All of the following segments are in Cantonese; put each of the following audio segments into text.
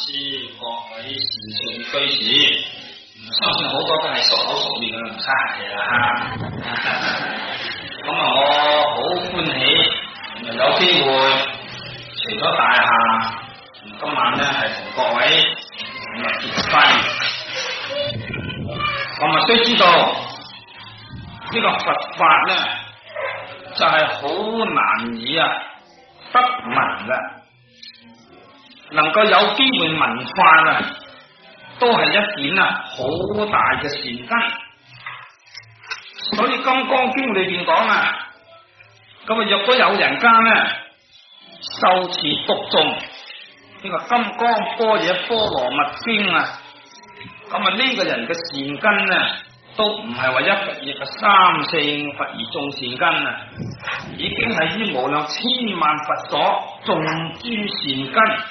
師各位善信居士，相信好多都係熟口熟面嘅龍沙嚟啦。咁我好歡喜有機會除咗大廈，今晚咧係同各位結婚。我須知道呢個佛法咧就係好難以得聞嘅。能夠有機會聞法都係一件好大嘅善根。所以《金剛經》裏邊講咁若果有人家受持讀誦呢個《金剛般若波羅蜜經》呢個人嘅善根都唔係話一佛業嘅三聖佛而眾善根已經係於無量千萬佛所眾諸善根。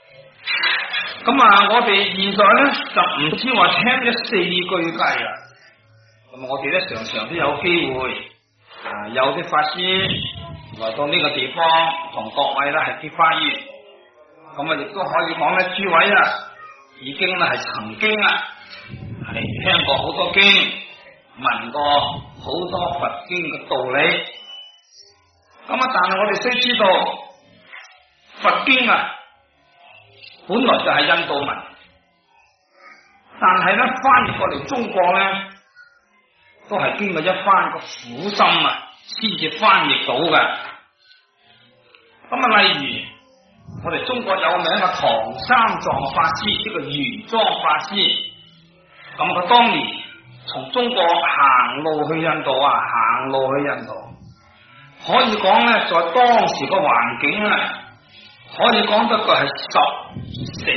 我哋現在就唔知話聽咗4句偈啦。我哋常常都有機會有啲法師來到呢個地方同各位係結花緣。亦都可以講諸位已經係曾經係聽過好多經，聞過好多佛經嘅道理。但係我哋須知道佛經本來就係印度文，但係翻譯過嚟中國都係經過一番嘅苦心先至翻譯到嘅。例如我哋中國有名嘅唐三藏法師，呢個玄奘法師，佢當年從中國行路去印度可以講在當時嘅環境可以講得佢係十死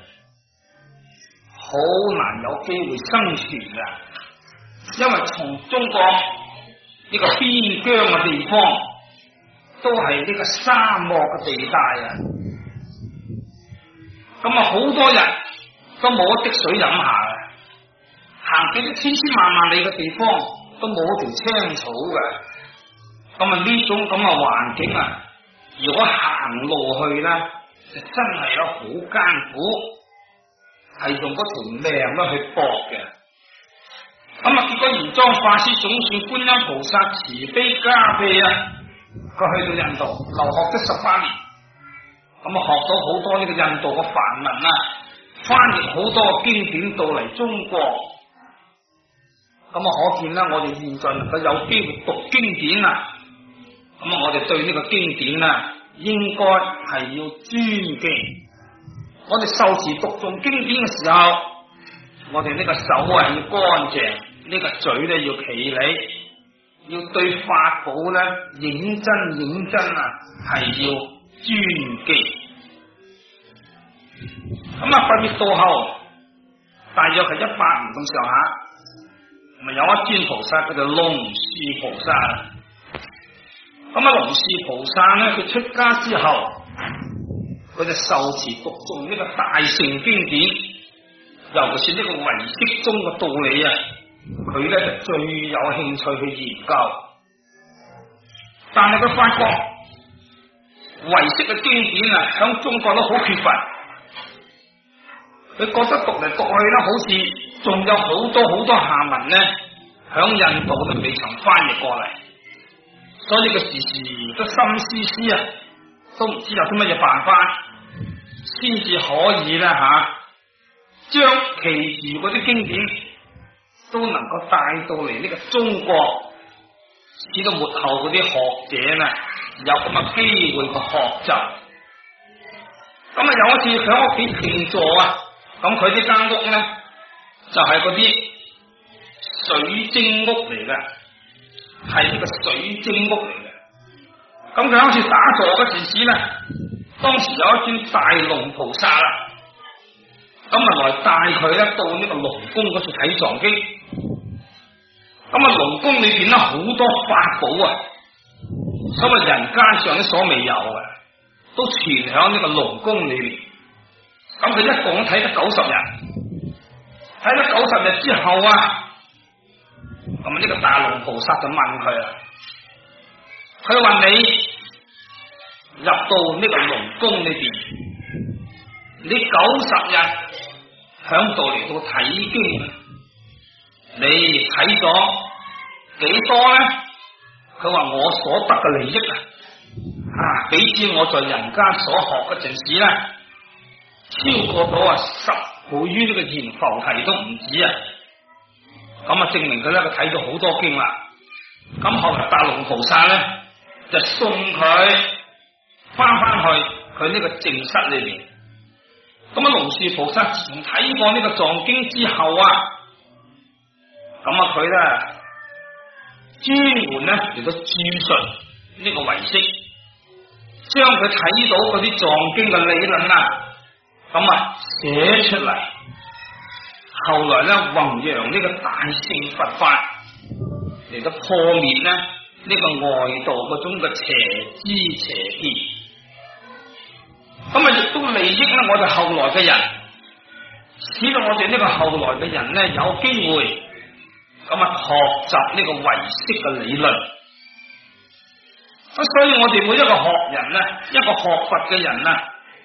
好難有機會生存嘅。因為從中國呢個邊疆嘅地方都係呢個沙漠嘅地帶好多人都冇滴水飲下行幾多千千萬萬里嘅地方都冇條青草嘅。呢種咁嘅環境如果行路去就真係好艱苦，係用嗰條命去搏嘅。結果玄奘法師總算觀音菩薩慈悲加被佢去到印度留學咗18年，學到好多呢個印度嘅梵文翻譯好多經典到嚟中國。可見我哋現在能夠有機會讀經典我哋對呢個經典應該係要尊敬。我哋受持讀誦經典嘅時候，我哋呢個手要乾淨，呢個嘴要企理，要對法寶認真係要尊敬。佛滅度後大約係100年咁上下，有一尊菩薩叫做龍樹菩薩。龍樹菩薩佢出家之後，佢就受持讀誦呢個大乘經典，尤其是呢個唯識中嘅道理佢就最有興趣去研究。但係佢發覺唯識嘅經典響中國都好缺乏，佢覺得讀嚟讀去好似仲有好多下文響印度都未曾翻譯過嚟。所以佢時時都心思都唔知有啲乜嘢辦法，先至可以將其餘嗰啲經典都能夠帶到嚟呢個中國，使到末後嗰啲學者有咁嘅機會去學習。有一次喺屋企靜坐佢呢間屋就係嗰啲水晶屋嚟嘅。係呢個水晶屋嚟嘅。佢好似打坐嗰陣時當時有一尊大龍菩薩來帶佢到呢個龍宮嗰處睇藏經。龍宮裏邊好多法寶人間上所未有嘅，都存響呢個龍宮裏邊。佢一共睇咗90日，睇咗90日之後呢個大龍菩薩就問佢話你入到呢個龍宮裏邊， 你90日響度嚟到睇經，你睇咗幾多咧？佢話我所得嘅利益比之我在人間所學嗰陣時咧，超過到10倍於呢個閻浮提都唔止啊！咁啊，證明佢咧，佢睇咗好多經啦。咁後來大龍菩薩咧就送佢翻去佢呢個靜室裏邊。咁啊，龍樹菩薩自從睇過呢個藏經之後啊，咁啊佢咧專門咧嚟到注述呢個唯識，將佢睇到嗰啲藏經嘅理論啊，咁啊寫出嚟。後來咧弘揚呢個大乘佛法，嚟到破滅咧呢個外道嗰種嘅邪知邪見，咁啊亦都利益咧我哋後來嘅人，使到我哋呢個後來嘅人咧有機會咁啊學習呢個唯識嘅理論。所以我哋每一個學人咧，一個學佛嘅人啊，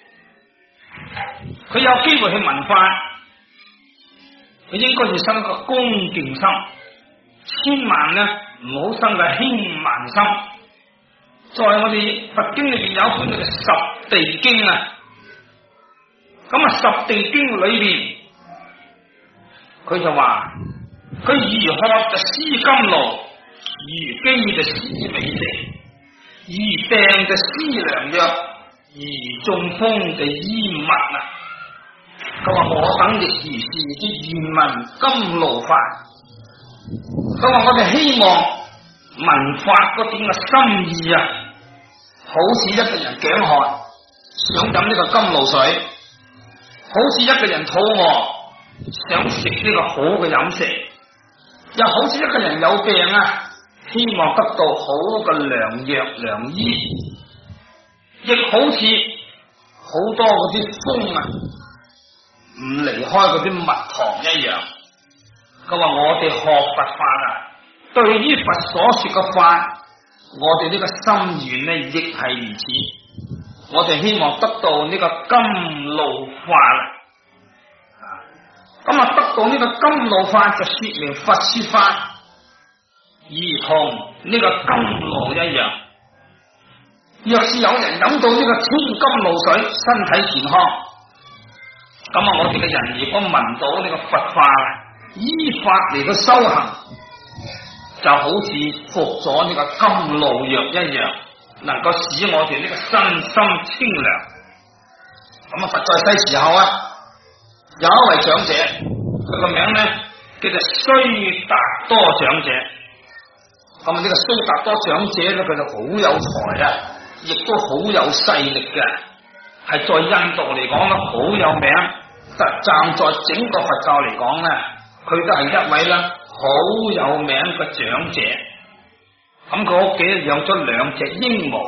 佢有機會去聞法，佢應該要生個恭敬心，千萬咧唔好生個輕慢心。在我哋佛經裏邊有本叫做十地經啊，咁啊十地經裏邊佢就話，佢如渴就施甘露，如飢就施美食，如病就施良藥，如中風就醫物啊。佢話我等亦如是，啲願聞甘露法。佢話我哋希望聞法嗰種嘅心意啊，好似一個人頸渴想飲呢個甘露水，好似一個人肚餓想食呢個好嘅飲食，又好似一個人有病啊，希望得到好嘅良藥良醫，亦好似好多嗰啲風啊唔離開嗰啲蜜糖一樣。佢話我哋學佛法啊，對於佛所說嘅法，我哋呢個心願咧亦係如此。我哋希望得到呢個甘露法啊，咁啊得到呢個甘露法就說明佛說法如同呢個甘露一樣。若是有人飲到呢個天甘露水，身體健康，咁啊我哋嘅人如果聞到呢個佛法，依法嚟到修行，就好似服咗呢個甘露藥一樣，能夠使我哋呢個身心清涼。咁啊佛在世時候啊，有一位長者，佢個名咧叫做須達多長者。咁啊呢個須達多長者咧，佢就好有才啊，亦都好有勢力嘅，係在印度嚟講咧好有名。但站在整個佛教嚟講咧，佢都係一位咧好有名嘅長者。咁佢屋企養咗2隻鸚鵡，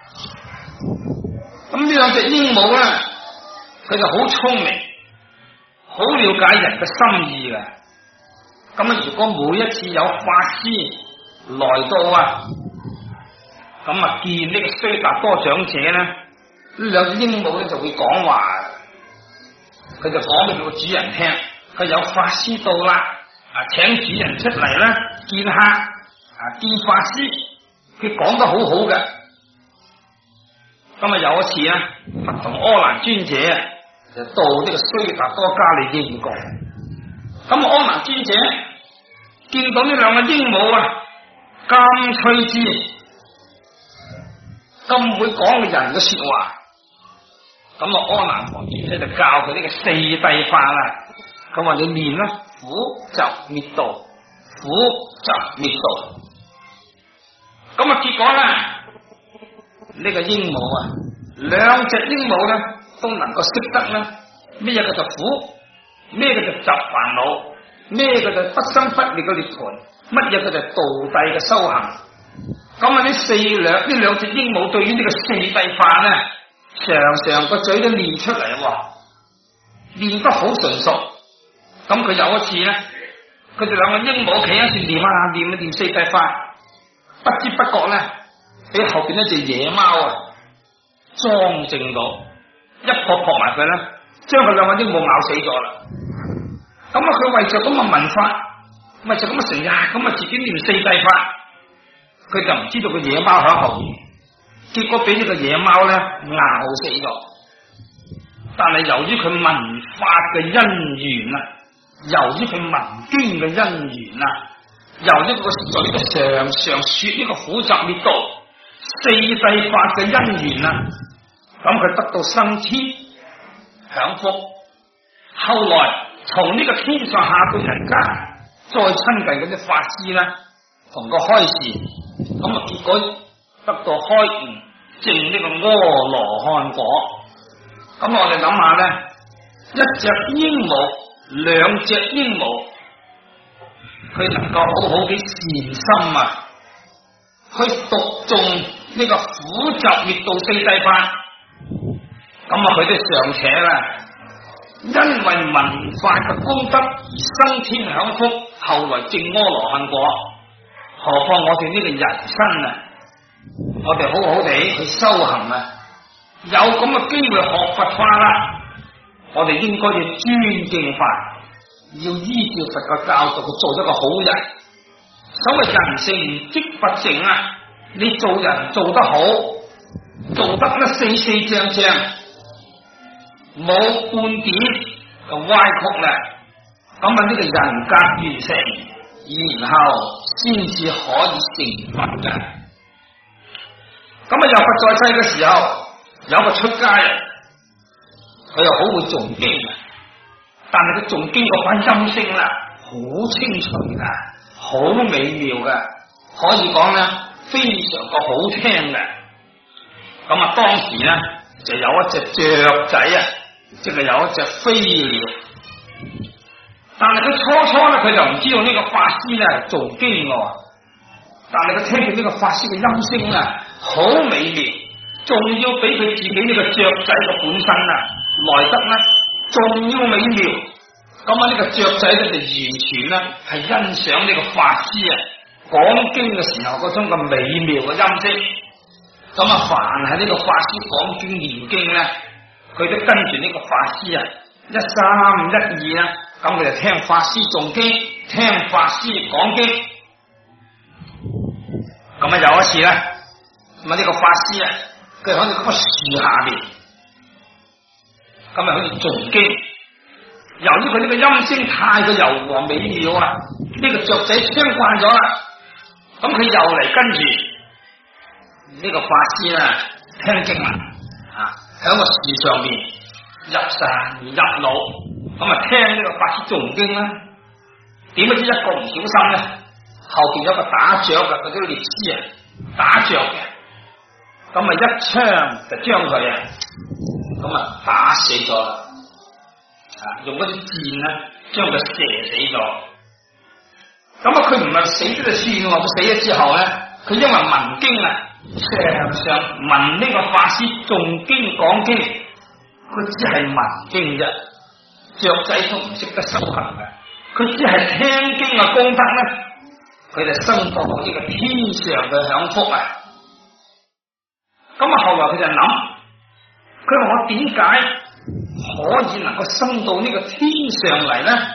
咁呢2隻鸚鵡咧，佢就好聰明，好了解人嘅心意嘅。咁啊，如果每一次有法師來到啊，咁啊見呢個須達多長者咧，呢2隻鸚鵡咧就會講話，佢就講俾佢個主人聽，佢有法師到啦，請主人出嚟啦，見客。見法師，佢講得好好嘅。咁啊有一次啊，佛同阿難尊者就到呢個須達多家嚟應供。咁阿難尊者見到呢2個鸚鵡啊，咁趣致，咁會講嘅人嘅說話。咁啊阿難陀尊者就教佢呢個4諦法啊。佢話你念啦，苦集滅道，苦集滅道。咁啊，結果咧，呢個鸚鵡啊，2隻鸚鵡咧都能夠識得咧咩叫做苦，咩叫做集煩惱，咩叫做不生不滅嘅涅槃，乜嘢叫做道諦嘅修行。咁啊，呢2隻鸚鵡對於呢個4諦法咧，常常個嘴都念出嚟，念得好純熟。咁佢有一次咧，佢哋2個鸚鵡企喺度念4諦法。不知不覺咧，俾後邊一隻野貓啊，裝正到，一撲埋佢咧， 將佢兩個鸚鵡咬死咗啦。咁啊，佢為着咁嘅文化，為着咁嘅成日咁啊，自己念四諦法，佢就唔知道個野貓喺後面，結果俾呢個野貓咧咬死咗。但係由於佢文法嘅因緣啊，由於佢文經嘅因緣啊，由於個水常常說呢個苦集滅道四諦法嘅因緣啊，咁佢得到生天享福。後來從呢個天上下到人間，再親近嗰啲法師咧，同個開示，咁啊結果得到開悟，證呢個阿羅漢果。咁我哋諗下咧，一隻鸚鵡，兩隻鸚鵡，佢能夠好好嘅善心啊，去讀誦呢個苦集滅道四諦法，咁啊佢哋尚且啦，因為文法嘅功德而生天享福，後來證阿羅漢果。何況我哋呢個人生啊，我哋好好地去修行啊，有咁嘅機會學佛法啦，我哋應該要尊敬法，要依照佛嘅教導去做一個好人。所謂人成即佛成啊，你做人做得好，做得咧四四正正，冇半點嘅歪曲啦，咁啊呢個人格完成，然後先至可以成佛嘅。咁啊，有佛在世嘅時候，有個出家人，佢又好會誦經嘅，但係佢誦經嗰番音聲啦，好清脆噶，好美妙嘅，可以講咧非常個好聽嘅。咁啊，當時咧就有一隻雀仔啊，即係有一隻飛鳥，但係佢初咧佢就唔知道呢個法師咧誦經嘅，但係佢聽見呢個法師嘅音聲啊，好美妙。仲要比佢自己呢個雀仔嘅本身啊來得咧，仲要美妙。咁啊，呢個雀仔咧就完全咧係欣賞呢個法師啊講經嘅時候嗰種咁美妙嘅音色。咁啊，凡係呢個法師講經念經咧，佢都跟住呢個法師啊一三一二啦，咁佢就聽法師誦經，聽法師講經。咁啊，有一次咧，咁啊呢個法師啊，佢喺呢棵樹下邊，咁啊喺度誦經。由於佢呢個音聲太過柔和美妙啊，呢個雀仔聽慣咗啦，咁佢又嚟跟住呢個法師啊聽經啦，喺個樹上邊入神入腦，咁啊聽呢個法師誦經啦。點不知一個唔小心咧，後邊有個打雀嘅嗰啲烈士啊打雀嘅。咁啊一槍就將佢啊咁啊打死咗啦，用嗰啲箭咧將佢射死咗。咁啊佢唔係死咗就算喎，佢死咗之後咧，佢因為聞經啊，常常聞呢個法師誦經講經，佢只係聞經啫，雀仔都唔識得修行嘅，佢只係聽經嘅功德咧，佢就生到呢個天上嘅享福啊！咁啊，後來佢就諗，佢話我點解可以能夠升到呢個天上嚟咧？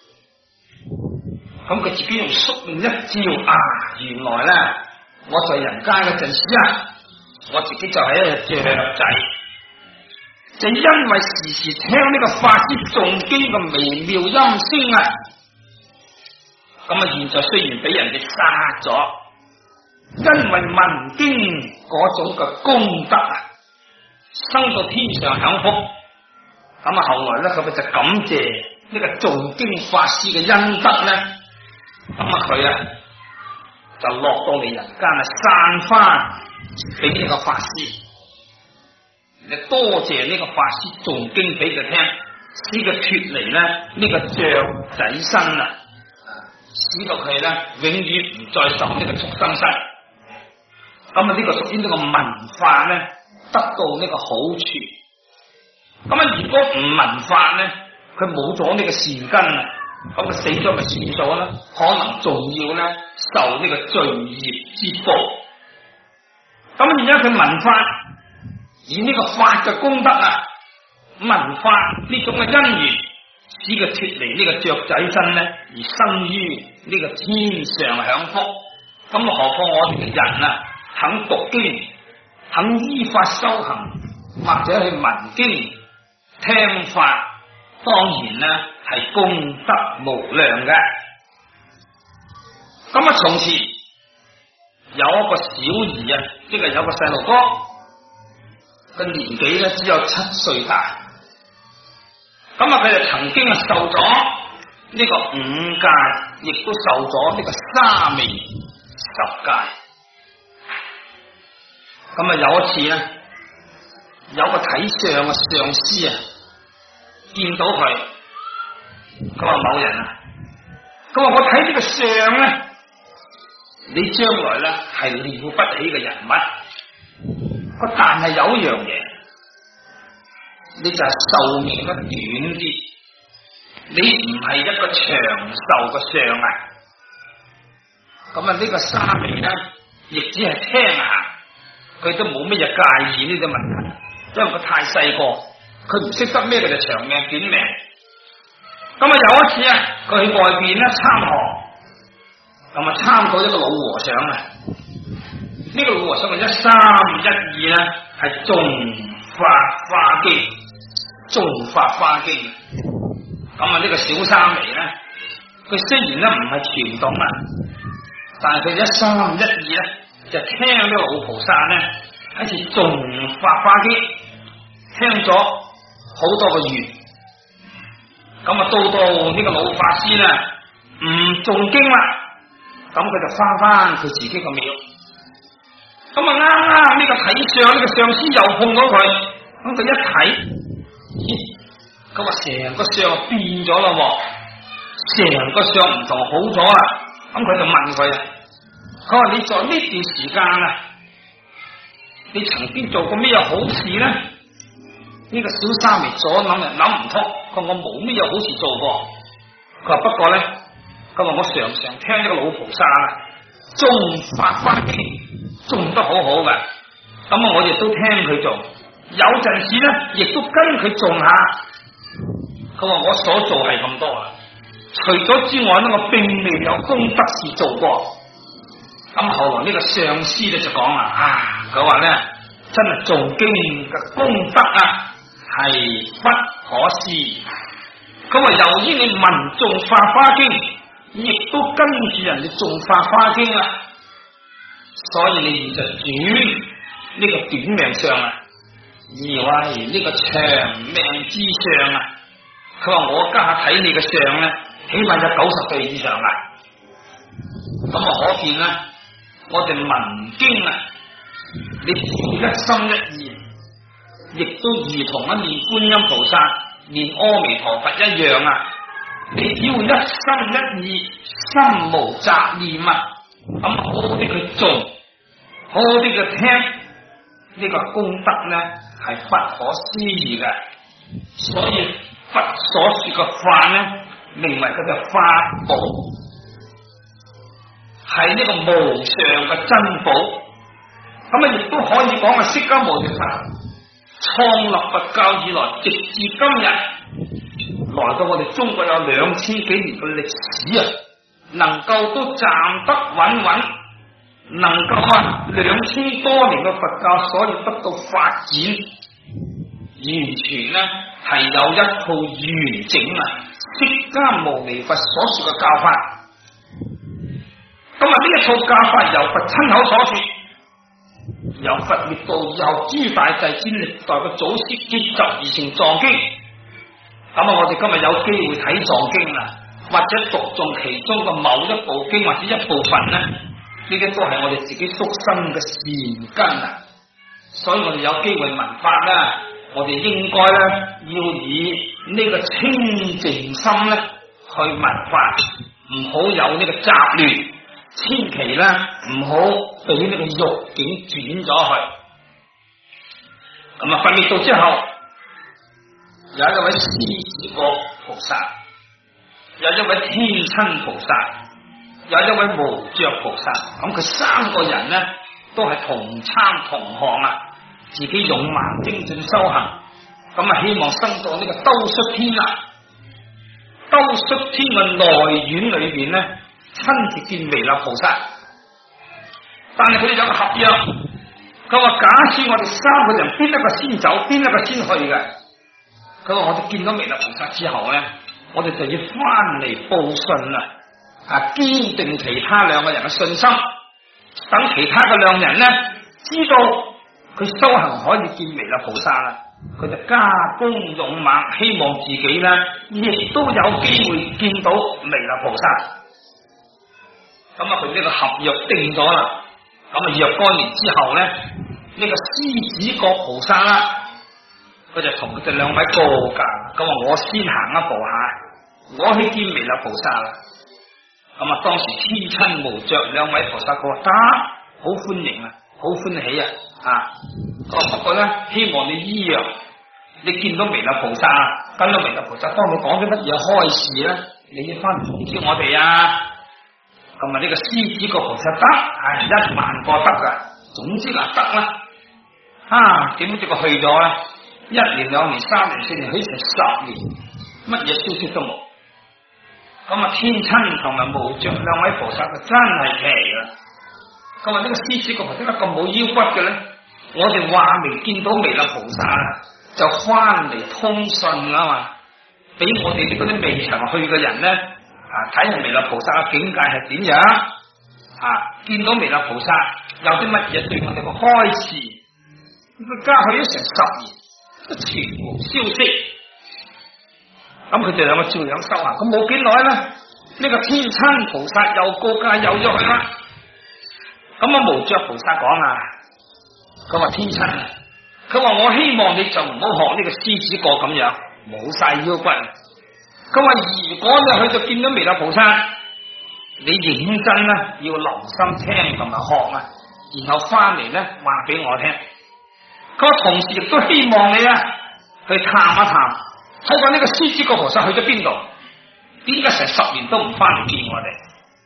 咁佢自己用宿命一照啊，原來咧我在人間嗰陣時啊，我自己就係一隻雀仔，就因為時時聽呢個法師誦經嘅微妙音聲啊，咁啊現在雖然俾人哋殺咗，因為聞經嗰種嘅功德啊，生到天上享福。咁啊後來咧佢咪就感謝呢個誦經法師嘅恩德咧，咁啊佢啊就落到嚟人間啊散翻俾呢個法師，你多謝呢個法師誦經俾佢聽，使佢脫離咧呢個雀仔身啊，使到佢咧永遠唔再受呢個畜生身。咁啊呢個屬於呢個文化咧得到呢個好處。咁啊如果唔文化咧，佢冇咗呢個善根啊，咁佢死咗咪算數啦？可能仲要咧受呢個罪業之報。咁而家佢文化以呢個法嘅功德啊， 文化呢種嘅因緣，使佢脫離呢個雀仔身咧，而生於呢個天上享福。咁何況我哋嘅人啊，肯讀經，肯依法修行，或者去聞經聽法，當然咧係功德無量嘅。咁啊，從前有一個小兒啊，即係有個細路哥，個年紀咧只有7歲大。咁啊，佢就曾經啊受咗呢個5戒，亦都受咗呢個沙彌10戒。咁啊，有一次咧，有個睇相嘅上司啊，見到佢，佢話某人啊，佢話我睇呢個相咧，你將來咧係了不起嘅人物，但係有一樣嘢，你就係壽命得短啲，你唔係一個長壽嘅相啊。咁啊，呢個沙彌咧，亦只係聽下，佢都冇乜嘢介意呢啲問題，因為佢太細個，佢唔識得咩叫做長命短命。咁啊，有一次啊，佢去外邊咧參學。咁啊，參到一個老和尚啊，呢個老和尚嘅1、3、1、2咧係種法華經，種法華經。咁啊，呢個小沙彌咧，佢雖然咧唔係傳統啊，但係佢1、3、1、2咧就聽呢個老菩薩咧喺處種法華經，聽咗好多個月。咁啊，到呢個老法師咧唔誦經啦。咁佢就翻佢自己個廟，咁啊啱呢個睇相呢個上司又碰到佢，咁佢一睇，佢話成個相變咗啦，成個相唔同好咗啦，咁佢就問佢，佢話你在呢段時間啊，你曾經做過咩好事咧？呢個小沙彌左諗又諗唔通，佢話我冇咩好事做過，佢話不過咧。佢話我常常聽呢個老菩薩啊，種法華經，種得好好嘅，咁啊我亦都聽佢做，有陣時咧亦都跟佢種下。佢話我所做係咁多啦，除咗之外咧，我並未有功德事做過。咁後來呢個上師咧就講啦，佢話咧真係誦經嘅功德啊係不可思議。佢話由於你聞誦法華經，亦都跟住人哋誦法華經啦，所以你就轉呢個短命相啊，以為呢個長命之相啊。佢話我家下睇你嘅相咧，起碼有90歲以上啦。咁啊，可見咧，我哋聞經啊，你只要一心一意，亦都如同一念觀音菩薩、念阿彌陀佛一樣啊。你只要一心一意，心無雜念啊，咁好啲去做，好啲去聽，呢個功德咧係不可思議嘅。所以佛所說嘅法咧，名為佢嘅法寶，係呢個無上嘅珍寶。咁啊，亦都可以講係釋迦牟尼佛創立佛教以來，直至今日。來到我哋中國有2000幾年嘅歷史啊，能夠都站得穩穩，能夠2000多年嘅佛教所以得到發展，完全咧係有一套完整啊釋迦牟尼佛所說嘅教法。咁啊，呢一套教法由佛親口所說，由佛滅度以後諸大勢至歷代嘅祖師結集而成藏經。咁啊，我哋今日有機會睇藏經啦，或者讀誦其中嘅某一部經或者一部分咧，呢啲都係我哋自己宿生嘅善根啊。所以我哋有機會聞法啦，我哋應該咧要以呢個清淨心咧去聞法，唔好有呢個雜亂，千祈咧唔好俾呢個欲境轉咗去。咁啊，佛滅度之後，有一位獅子國菩薩，有一位天親菩薩，有一位無著菩薩。咁佢3個人咧都係同參同行啊，自己勇猛精進修行， 咁啊希望升到呢個兜率天啊。兜率天嘅內院裏邊咧，親自見彌勒菩薩，但係佢哋有個合約，佢話假設我哋三個人邊一個先走，邊一個先去嘅，佢話我哋見到彌勒菩薩之後咧，我哋就要翻嚟報信啦，堅定其他兩個人嘅信心，等其他嘅兩人咧知道佢修行可以見彌勒菩薩啦。佢就加功勇猛，希望自己咧亦都有機會見到彌勒菩薩。咁啊，佢呢個合約定咗啦。咁啊，若干年之後咧，呢個獅子國菩薩啦，佢就同佢哋兩位告假，咁話我先行一步下，我去見彌勒菩薩啦。咁啊，當時天親無着兩位菩薩，佢話得，好歡迎啊，好歡喜啊！不過咧，希望你依樣，你見到彌勒菩薩，跟到彌勒菩薩，當你講咗乜嘢開示咧，你要翻嚟通知我哋啊！咁啊，呢個獅子國菩薩得，10000個得噶，總之啊得啦。點知佢去咗咧？1年、2年、3年、4年，去成10年，乜嘢消息都冇。咁啊，天親同埋無着兩位菩薩就真係奇啦。咁啊，呢個獅子國菩薩得咁冇腰骨嘅咧？我哋話明見到彌勒菩薩就翻嚟通訊啊嘛，俾我哋嗰啲未曾去嘅人咧，睇下彌勒菩薩嘅境界係點樣，見到彌勒菩薩有啲乜嘢對我哋個開示，佢加去咗成10年，都全無消息。咁佢哋兩個照樣修行，咁冇幾耐咧，呢個天親菩薩又告假又咗去啦。咁啊，無着菩薩講啊。佢話天親，佢話我希望你就唔好學呢個獅子國咁樣冇晒腰骨。佢話如果你去到見到彌勒菩薩，你認真啦，要留心聽同埋學啊，然後翻嚟咧話俾我聽。佢話同時亦都希望你啊去探一探，睇下呢個獅子國菩薩去咗邊度？點解成10年都唔翻嚟見我哋？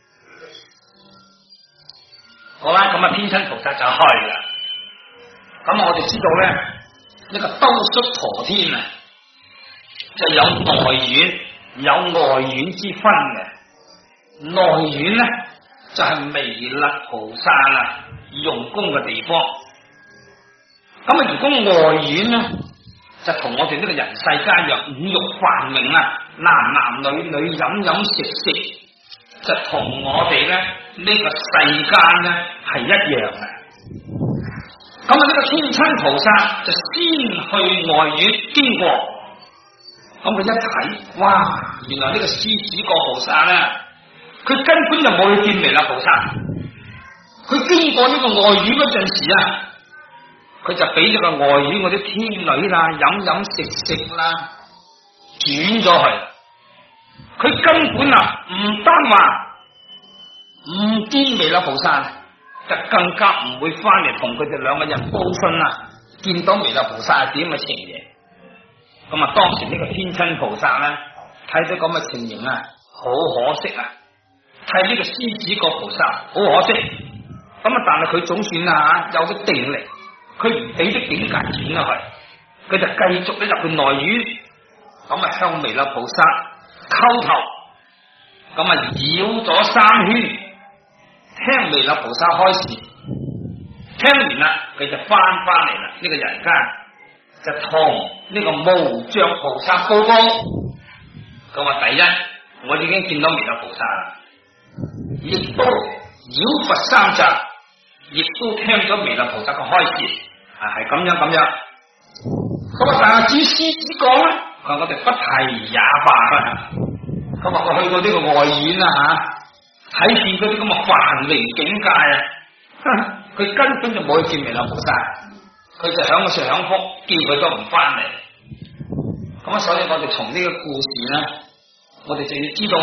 好啦，咁啊天親菩薩就去啦。咁我哋知道咧，呢個兜率陀天啊，就有內院有外院之分嘅。內院咧就係彌勒菩薩用功嘅地方。咁啊，如果外院咧就同我哋呢個人世間一樣，五欲繁榮啊，男男女女飲飲食食，就同我哋咧呢個世間咧係一樣嘅。咁啊！呢個天親菩薩就先去外院經過，咁佢一睇，哇！原來呢個獅子國菩薩咧，佢根本就冇去見彌勒菩薩。佢經過呢個外院嗰陣時啊，佢就俾呢個外院嗰啲天女啦、飲飲食食啦，轉咗去。佢根本唔單話唔見彌勒菩薩，就更加唔會翻嚟同佢哋兩個人報信啦，見到彌勒菩薩係點嘅情形。咁啊，當時呢個天親菩薩咧，睇到咁嘅情形啊，好可惜啊！睇呢個獅子國菩薩好可惜。咁啊，但係佢總算有啲定力，佢唔俾啲境界轉落去，佢就繼續咧入去內院，咁啊向彌勒菩薩叩頭，咁啊繞咗3圈。聽彌勒菩薩開示，聽完啦，佢就翻嚟啦。呢個人間就同呢個無着菩薩報告，佢話第一，我已經見到彌勒菩薩啦，亦都繞佛3匝，亦都聽咗彌勒菩薩嘅開示，係咁樣。咁啊，但係至於獅子國咧，佢話我哋不提也罷。咁啊，佢去到呢個外院啦睇見嗰啲咁嘅繁榮境界啊，佢根本就冇去見彌勒菩薩，佢就享福，叫佢都唔翻嚟。咁所以我哋從呢個故事咧，我哋就要知道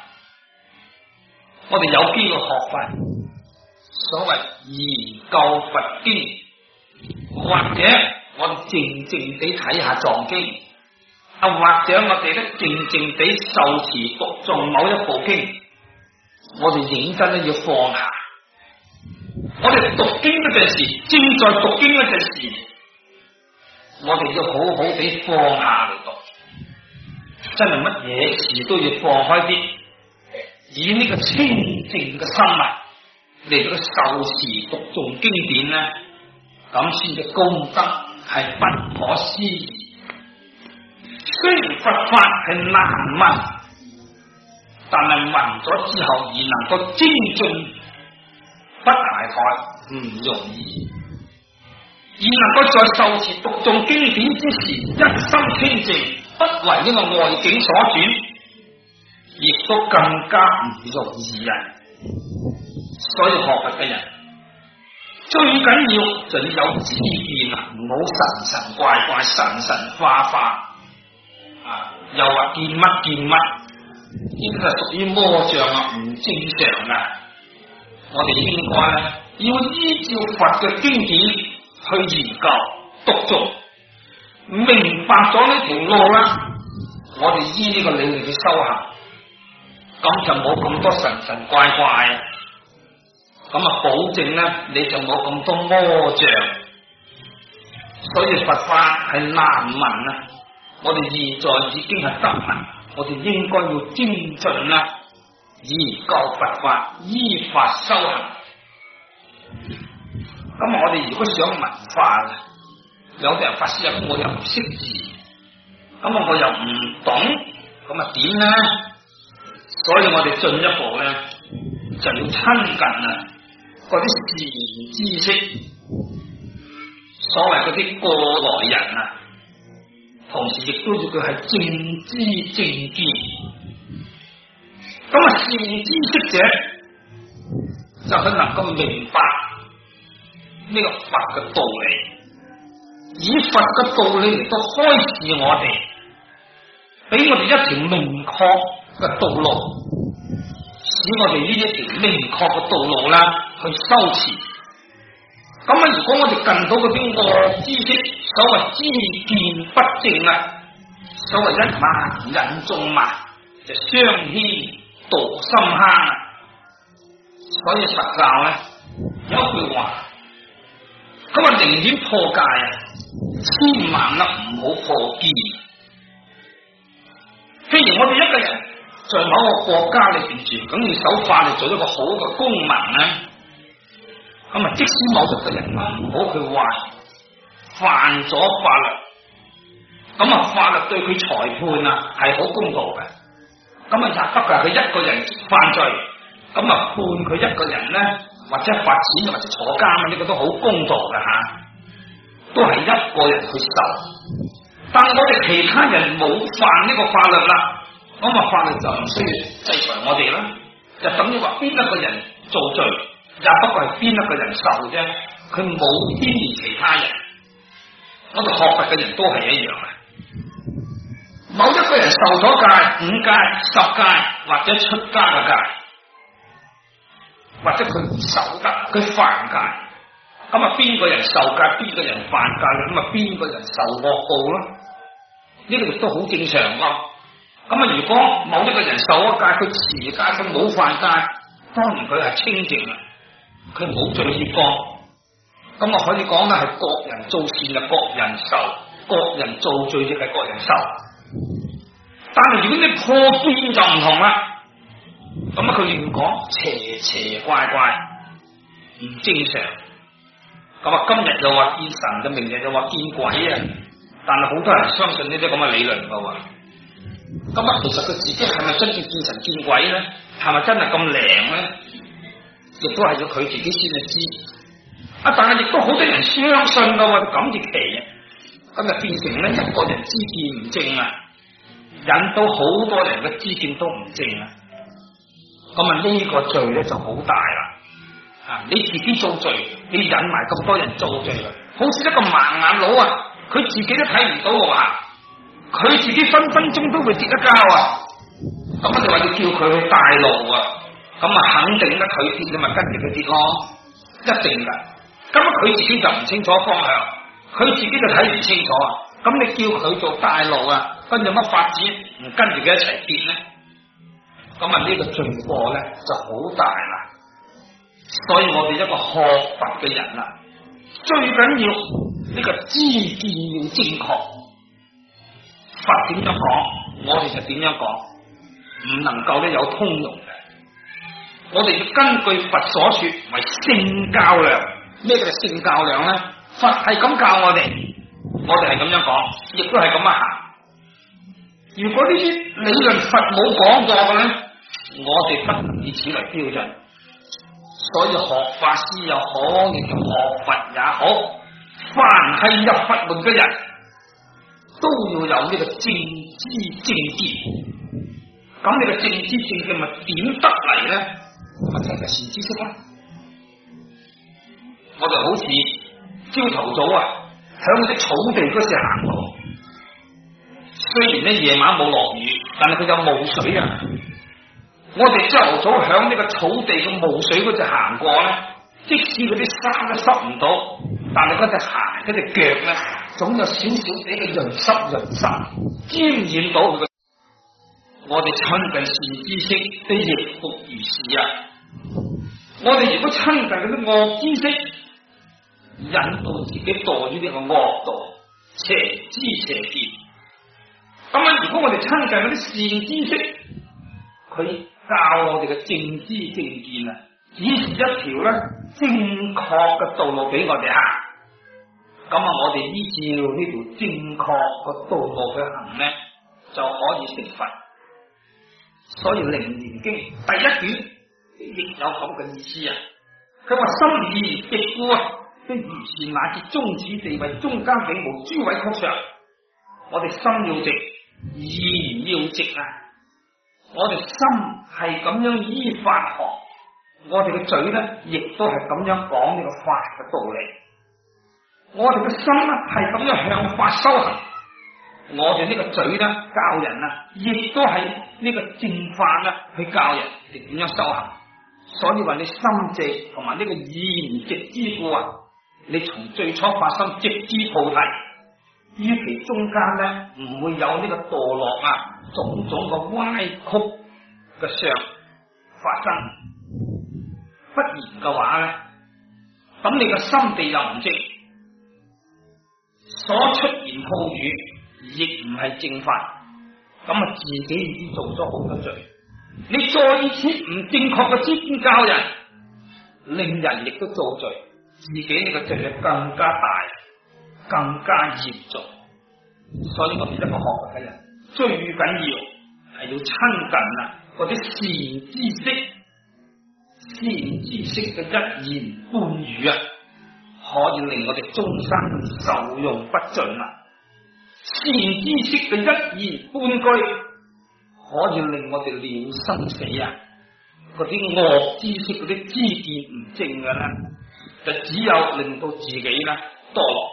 我哋有機會學佛，所謂研究佛經，或者我哋靜靜地睇下藏經，或者我哋咧靜靜地受持讀誦某一部經。我哋認真咧要放下，我哋讀經嗰陣時，正在讀經嗰陣時， 我哋要好好地放下嚟讀，真係乜嘢事都要放開啲，以呢個清淨嘅心啊嚟到受持讀誦經典咧，咁先至功德係不可思議。雖然佛法係難聞，但係聞咗之後而能夠精進不懈怠唔容易，而能夠在受持讀誦經典之時一心清淨，不為呢個外境所轉，亦都更加唔容易啊！所以學佛嘅人最緊要就要有知見啊，唔好神神怪怪、神神化化啊！又話見乜見乜，呢啲係屬於魔障啊，唔正常啊！我哋應該要依照佛嘅經典去研究讀誦，明白咗呢條路啦，我哋依呢個理念去修行，咁就冇咁多神神怪怪，咁啊保證咧你就冇咁多魔障。所以佛法係難聞啊，我哋現在已經係得聞，我哋應該要精進啦，研究佛法，依法修行。咁我哋如果想文化嘅，有啲人法師啊，我又唔識字，咁我又唔懂，咁啊點咧？所以我哋進一步咧就要親近啊嗰啲自然知識，所謂嗰啲過來人啊，同時亦都要佢係正知正見。咁啊善知識者就佢能夠明白呢個佛嘅道理，以佛嘅道理嚟到開示我哋，俾我哋一條明確嘅道路，使我哋呢一條明確嘅道路啦去修持。咁啊，如果我哋近到嗰啲惡知識，所謂知見不正啊，所謂一盲引眾盲，就相牽墮深坑啊。所以佛教咧有一句話，佢話寧願破戒啊，千萬唔好破見。譬如我哋一個人在某個國家裏邊住，咁要守法律，做一個好嘅公民咧，咁啊即使某一個人唔好去壞，犯咗法律，咁啊法律對佢裁判啊係好公道嘅，咁啊也得噶，佢一個人犯罪，咁啊判佢一個人咧，或者罰錢或者坐監啊，呢個都好公道嘅吓，都係一個人去受。但係我哋其他人冇犯呢個法律啦，咁啊法律就唔需要制裁我哋啦，就等於話邊一個人做罪，也不過係邊一個人受啫，佢冇牽連其他人。我哋學佛嘅人都係一樣啊，某一個人受咗戒、5戒、10戒或者出家嘅戒，或者佢唔守得，佢犯戒，咁啊邊個人受戒，邊個人犯戒，咁啊邊個人受惡報咯？呢個亦都好正常咯。咁啊，如果某一個人受咗戒，佢持戒，佢冇犯戒，當然佢係清淨啦，佢冇罪孽過。咁啊可以講咧係各人做善就各人受，各人做罪亦係各人受。但係如果你破見就唔同啦，咁啊佢亂講邪邪怪怪，唔正常。咁啊今日又話見神，就明日又話見鬼啊！但係好多人相信呢啲咁嘅理論噶喎。咁啊其實佢自己係咪真正見神見鬼咧？係咪真係咁靈咧？亦都係要佢自己先去知。但係亦都好多人相信噶喎，咁至奇啊！咁就變成咧一個人知見唔正啊，引到好多人嘅知見都唔正啊。咁啊呢個罪咧就好大啦。啊，你自己做罪，你引埋咁多人做罪啦，好似一個盲眼佬啊！佢自己都睇唔到嘅話，佢自己分分鐘都會跌一跤啊！咁你話要叫佢去帶路啊，咁啊肯定得佢跌，你咪跟住佢跌咯，一定噶。咁啊佢自己就唔清楚方向，佢自己就睇唔清楚啊！咁你叫佢做帶路啊，跟住乜發展唔跟住佢一齊跌咧？咁啊呢個罪過咧就好大啦。所以我哋一個學佛嘅人啊， 最緊要呢個知見要正確。佛點樣講，我哋就點樣講，唔能夠咧有通用嘅。我哋要根據佛所說為聖教量。咩叫做聖教量咧？佛係咁教我哋，我哋係咁樣講，亦都係咁樣行。如果呢啲理論佛冇講過嘅咧，我哋不能以此為標準。所以學法師又好，亦叫學佛也好，凡係入佛門嘅人都要有呢個正知正見。咁你個正知正見咪點得嚟咧？咪就係善知識啦。我哋好似朝頭早啊，響啲草地嗰時行路，雖然咧夜晚冇落雨，但係佢有霧水啊。我哋朝頭早響呢個草地嘅霧水嗰隻行過咧，即使嗰啲衫都濕唔到，但係嗰隻鞋嗰隻腳咧，總有少少啲嘅潤濕沾染到佢。我哋親近善知識都亦復如是啊！我哋如果親近嗰啲惡知識，引導自己墮於呢個惡道，邪知邪見。咁啊，如果我哋親近嗰啲善知識，佢教我哋嘅正知正見啊，指示一條咧正確嘅道路俾我哋行。咁啊，我哋依照呢條正確嘅道路去行咧，就可以成佛。所以《楞嚴經》第一卷亦有咁嘅意思啊。佢話心義極故啊，即如是乃至中此地位，中間並無諸位曲上。我哋心要直，義要直啊！我哋心係咁樣依法學，我哋嘅嘴咧亦都係咁樣講呢個法嘅道理。我哋嘅心咧係咁樣向法修行。我哋呢個嘴咧教人啊，亦都係呢個正法咧去教人哋點樣修行。所以話你心直同埋呢個義直之故啊，你從最初發生直知菩提，於其中間咧唔會有呢個墮落啊種種嘅歪曲嘅相發生。不然嘅話咧，咁你個心地又唔正，所出言好語亦唔係正法，咁啊自己已經做咗好多罪。你再以此唔正確嘅知見教人，令人亦都做罪，自己呢個罪就更加大，更加嚴重。所以我哋一個學佛嘅人最緊要係要親近啊嗰啲善知識，善知識嘅一言半語啊，可以令我哋終生受用不盡啊！善知識嘅一言半句，可以令我哋了生死啊！嗰啲惡知識嗰啲知見唔正嘅咧，就只有令到自己咧墮落。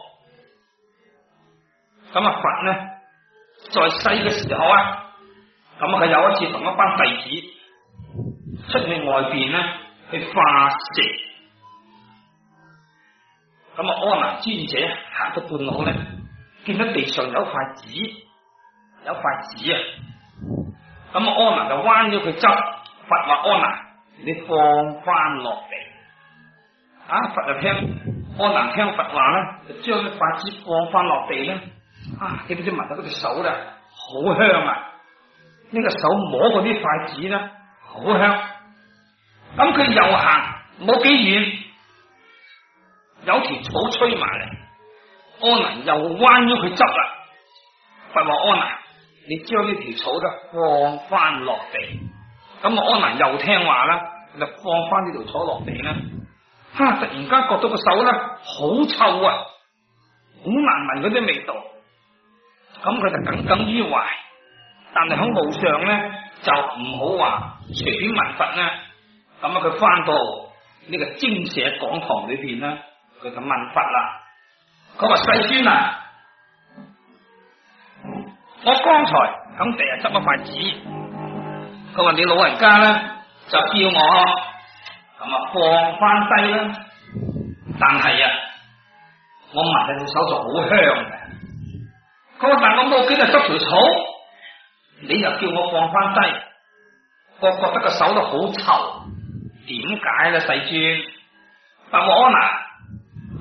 咁啊，佛咧在世嘅時候啊，咁佢有一次同一班弟子出去外邊咧去化石。咁啊，阿難尊者行到半路咧，見到地上有塊紙，啊！咁啊，阿難就彎咗佢執。佛話阿難，你放翻落地。啊，佛就聽阿難聽佛話咧，就將啲塊紙放翻落地咧。啊，你知唔知聞到嗰隻手咧，好香啊！呢個手摸過啲塊紙咧，好香。咁佢又行冇幾遠，有條草吹埋嚟，阿難又彎咗佢執啦。佛話阿難，你將呢條草咧放翻落地。咁啊，阿難又聽話啦，就放翻呢條草落地啦。突然間覺到個手咧好臭啊，好難聞嗰啲味道。咁佢就耿耿於懷，但係喺路上咧就唔好話隨便問佛咧。咁啊，佢翻到呢個精舍講堂裏邊咧，佢就問佛啦。佢話世尊啊，我剛才響地下執一塊紙，佢話你老人家咧就叫我咁啊放翻低啦。但係啊，我聞你隻手就好香嘅。佢話但我冇幾日執條草，你又叫我放翻低，我覺得個手都好臭，點解咧世尊？但我阿難，佢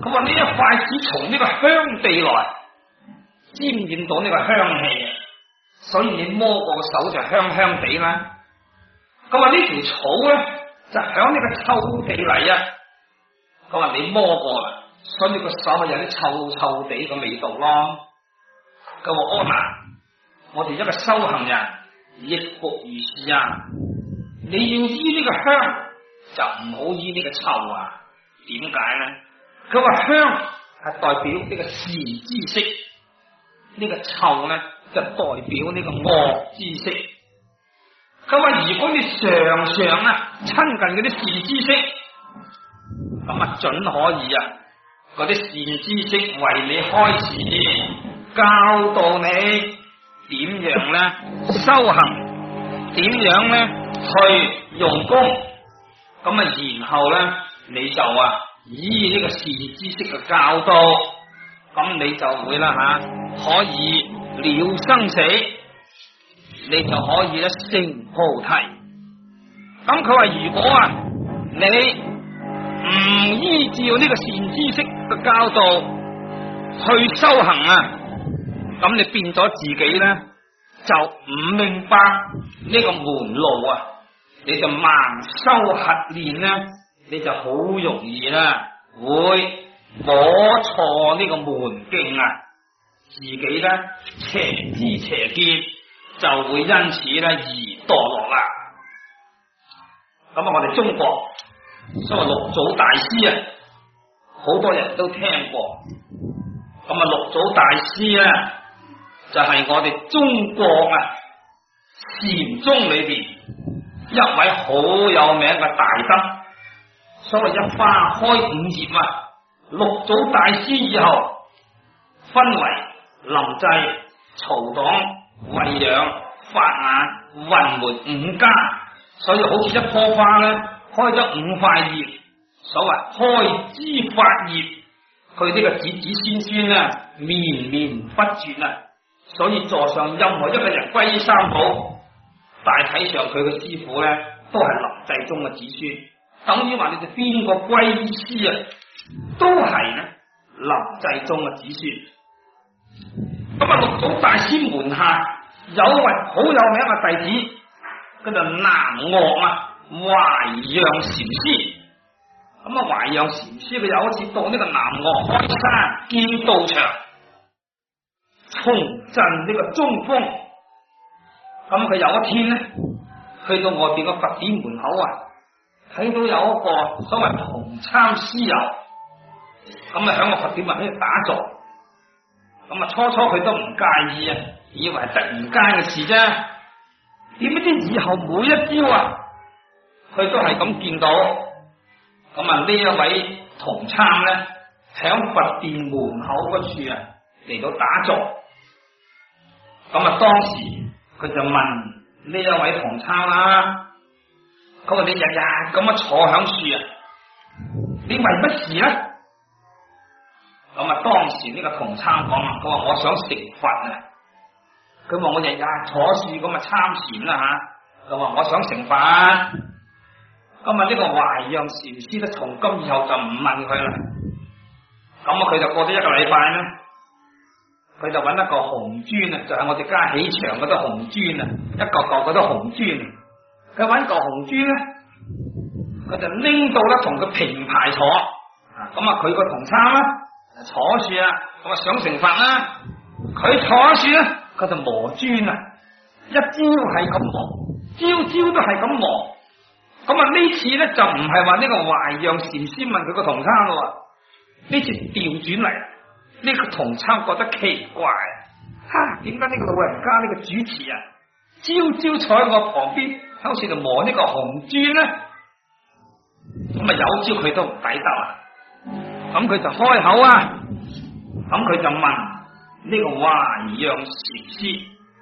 咁啊呢一筷子從呢個香地來，沾染到呢個香氣，所以你摸過個手就香香地啦。咁啊呢條草咧就響呢個臭地嚟啊。咁啊你摸過啦，所以你個手係有啲臭臭地嘅味道咯。佢話安娜，我哋一個修行人亦復如是啊。你要醫呢個香，就唔好醫呢個臭啊。點解咧？佢話香係代表呢個善知識，呢個臭咧就代表呢個惡知識。佢話如果你常常啊親近嗰啲善知識，咁啊準可以啊，嗰啲善知識為你開示，教導你點樣咧修行，點樣咧去用功，咁啊然後咧你就依呢個善知識嘅教導，咁你就會啦可以了生死，你就可以咧成菩提。咁佢話如果你唔依照呢個善知識嘅教導去修行咁你變咗自己咧就唔明白呢個門路你就盲修瞎練咧，你就好容易啦會摸錯呢個門徑自己咧邪知邪見就會因此咧而墮落啦。咁我哋中國所謂六祖大師好多人都聽過。咁六祖大師就係我哋中國禪宗裏邊一位好有名嘅大德。所謂一花開五葉六祖大師以後分為臨濟、曹黨、惠陽、法眼、雲門五家，所以好似一棵花咧開咗五塊葉，所謂開枝發葉，佢呢個子子孫孫綿綿不絕所以座上任何一個人皈依三寶，大體上佢嘅師傅咧都係臨濟宗嘅子孫，等於話你哋邊個皈依師都係咧臨濟宗嘅子孫。咁六祖大師門下有位好有名嘅弟子，叫做南岳懷讓禪師。咁懷讓禪師佢有一次到呢個南岳開山建道場，重振呢個中風。咁佢有一天咧，去到外邊個佛寺門口睇到有一個所謂同參師友，咁響個佛寺門喺度打坐。咁初初佢都唔介意以為係突然間嘅事啫。點知以後每一朝佢都係咁見到。咁呢一位同參咧，響佛殿門口嗰處嚟到打坐。咁當時佢就問呢一位同參啦，佢話你日日咁坐響樹你為乜事咧？咁當時呢個同參講佢話我想成佛佢話我日日坐樹咁參禪啦佢話我想成佛。咁呢個懷讓禪師咧，從今以後就唔問佢啦。咁佢就過咗一個禮拜咧，佢就揾一個紅磚就係我哋家起牆嗰啲紅磚一嚿嚿嗰啲紅磚。佢揾個紅磚咧，佢就拎到咧同佢平排坐。咁佢個同參坐樹咁想成佛啦。佢坐樹咧，佢就磨磚一朝係咁磨，朝朝都係咁磨。咁呢次咧就唔係話呢個懷讓禪師問佢個同參咯，呢次調轉嚟，呢個同參覺得奇怪，點解呢個老人家呢個主持朝朝坐喺我旁邊，好似就磨呢個紅磚咧？咁有朝佢都唔抵得咁佢就開口咁佢就問呢個懷讓禪師，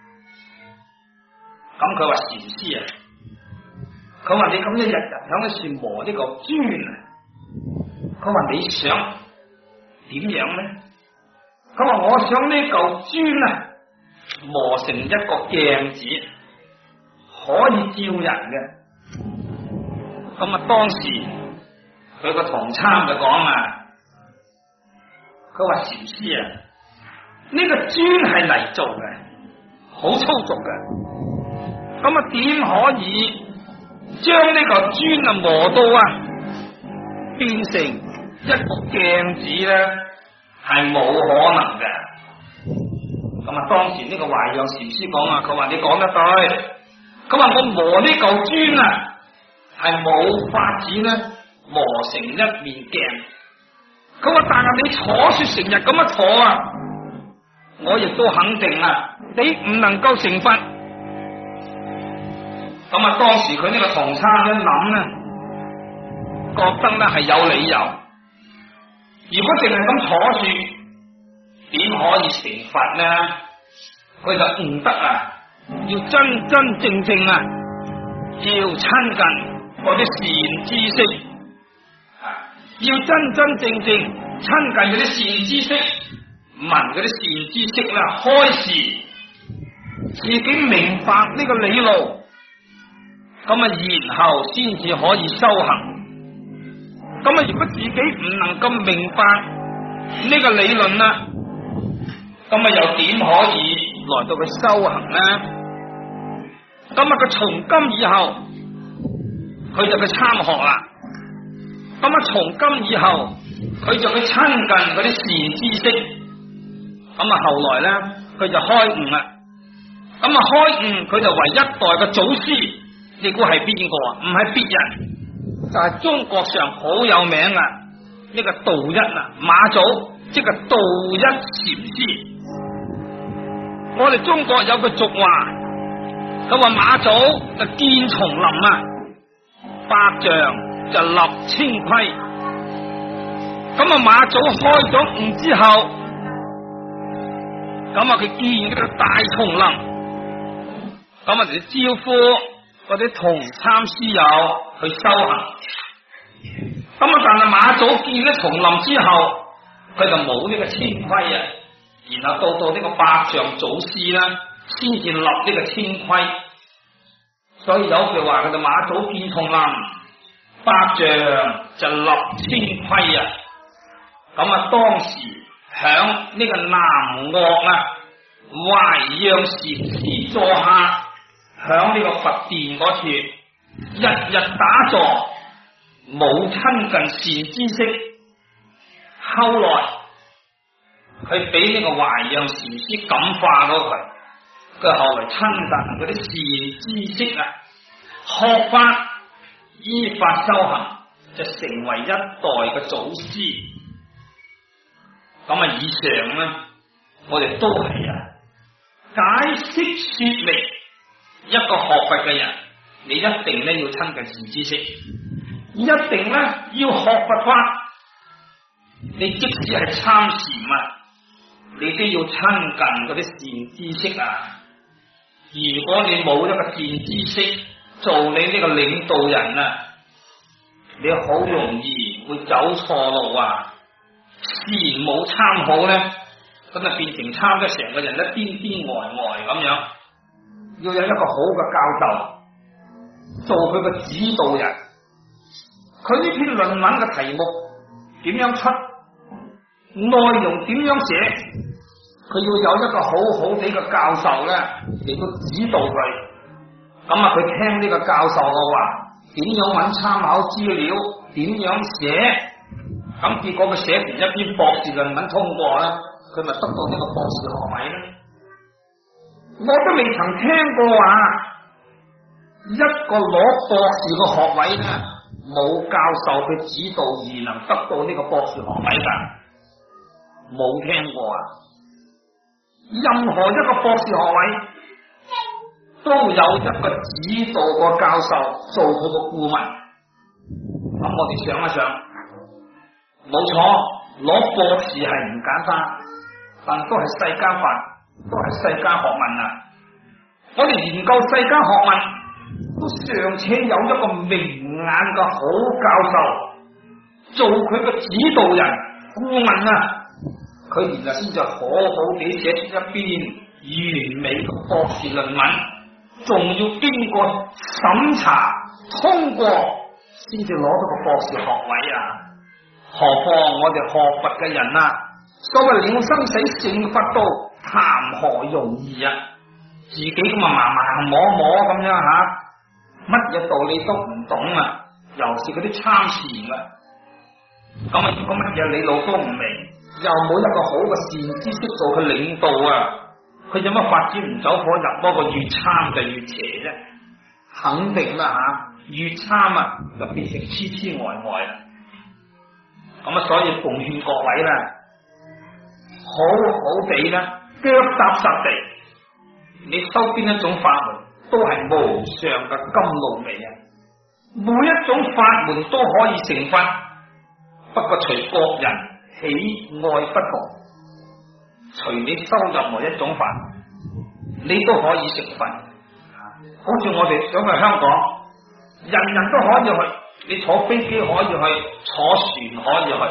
咁佢話禪師佢話你咁一日日響樹磨呢個磚佢話你想點樣咧？佢話我想呢嚿磚磨成一個鏡子，可以照人嘅。咁當時佢個同參就講佢話禪師啊，呢個磚係泥做嘅，好粗俗嘅，咁啊點可以將呢個磚啊磨到啊變成一個鏡子咧？係冇可能嘅。咁啊，當時呢個懷讓禪師講啊，佢話你講得對，佢話我磨呢嚿磚啊，係冇法子咧磨成一面鏡。佢話但係你坐說成日咁樣坐啊，我亦都肯定啊，你唔能夠成佛。咁啊，當時佢呢個同參一諗咧，覺得咧係有理由。如果淨係咁坐住，點可以成佛呢？佢就唔得啊！要真真正正啊，要親近嗰啲善知識，要真真正正親近嗰啲善知識，聞嗰啲善知識啦，開示自己明白呢個理路，咁啊，然後先至可以修行。咁啊，如果自己唔能夠明白呢個理論啦，咁啊又點可以來到佢修行呢？咁啊，佢從今以後佢就去參學啦。咁啊，從今以後佢就去親近嗰啲善知識。咁啊，後來咧佢就開悟啦。咁啊，開悟佢就為一代嘅祖師，你估係邊個啊？唔係別人。就係中國上好有名啊！呢個道一啊，馬祖即係道一禪師。我哋中國有句俗話，佢話馬祖就建叢林啊，百丈就立清規。咁啊，馬祖開咗悟之後，咁啊佢建呢個大叢林，咁啊就招呼嗰啲同參師友去修行。咁啊，但係馬祖建咗叢林之後，佢就冇呢個清規啊。然後到呢個百丈祖師啦，先至立呢個清規。所以有句話，佢就馬祖建叢林，百丈就立清規啊。咁啊，當時響呢個南岳啊，懷讓禪師座下，響呢個佛殿嗰處，日日打坐，冇親近善知識。後來佢俾呢個懷讓禪師感化咗佢，佢後來親近嗰啲善知識啊，學法依法修行，就成為一代嘅祖師。咁啊，以上咧，我哋都係解釋說明一個學佛嘅人，你一定咧要親近善知識，一定咧要學佛法。你即使係參禪啊，你都要親近嗰啲善知識啊。如果你冇一個善知識做你呢個領導人啊，你好容易會走錯路啊。自然冇參好咧，咁啊變成參得成個人咧癲癲呆咁樣。要有一個好嘅教授做佢嘅指導人，佢呢篇論文嘅題目點樣出，內容點樣寫，佢要有一個好好地嘅教授咧嚟到指導佢。咁啊，佢聽呢個教授嘅話，點樣揾參考資料，點樣寫。咁結果佢寫完一篇博士論文通過啦，佢咪得到呢個博士學位咧？我都未曾聽過話一個攞博士嘅學位咧，冇教授佢指導而能得到呢個博士學位噶，冇聽過啊！任何一個博士學位都有一個指導個教授做佢個顧問。咁我哋想一想。冇錯，攞博士係唔簡單，但都係世間法，都係世間學問啊！我哋研究世間學問，都尚且有一個明眼嘅好教授做佢嘅指導人、顧問啊！佢然後先至好好地寫出一篇完美嘅博士論文，仲要經過審查通過，先至攞到個博士學位啊！何況我哋學佛嘅人啊， 所謂了生死成佛道，談何容易啊！自己咁啊盲盲摸摸咁樣吓，乜嘢道理都唔懂啊！尤其是嗰啲參禪啊，咁啊如果乜嘢理路都唔明，又冇一個好嘅善知識做佢領導啊，佢有乜法子唔走火入魔？個越參就越邪啫，肯定啦吓，越參啊就變成痴痴呆呆啦。咁啊，所以奉勸各位啦，好好地啦，腳踏實地，你修邊一種法門都係無上嘅甘露味啊！每一種法門都可以成佛，不過隨各人喜愛不同，隨你修任何一種法，你都可以成佛。好似我哋想去香港，人人都可以去。你坐飛機可以去，坐船可以去，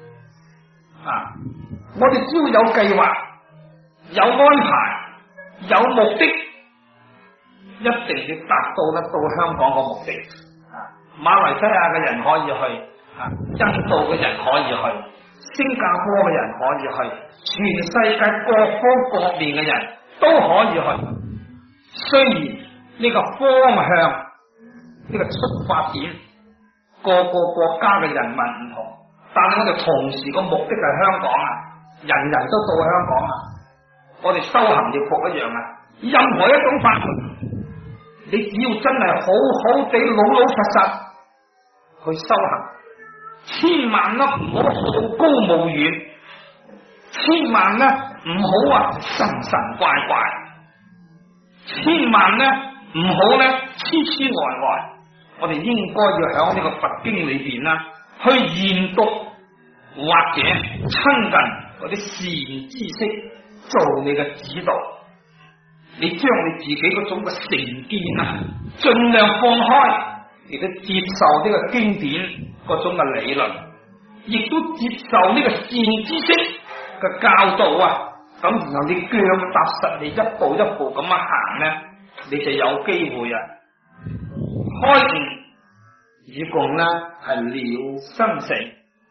我哋只要有計劃、有安排、有目的，一定要達到得到香港個目的。馬來西亞嘅人可以去，印度嘅人可以去，新加坡嘅人可以去，全世界各方各面嘅人都可以去。雖然呢個方向、呢個出發點，個個國家嘅人民唔同，但係我哋同時個目的係香港啊，人人都到香港啊，我哋修行亦復一樣啊。任何一種法門，你只要真係好好地老老實實去修行，千萬唔好好高騖遠，千萬唔好神神怪怪，千萬唔好痴痴呆呆。我哋應該要喺呢個佛經裏邊去研讀或者親近嗰啲善知識做你嘅指導，你將你自己嗰種嘅成見盡量放開，亦都接受呢個經典嗰種嘅理論，亦都接受呢個善知識嘅教導啊，咁然後你腳踏實地一步一步咁樣行你就有機會開悟，以共係了生死。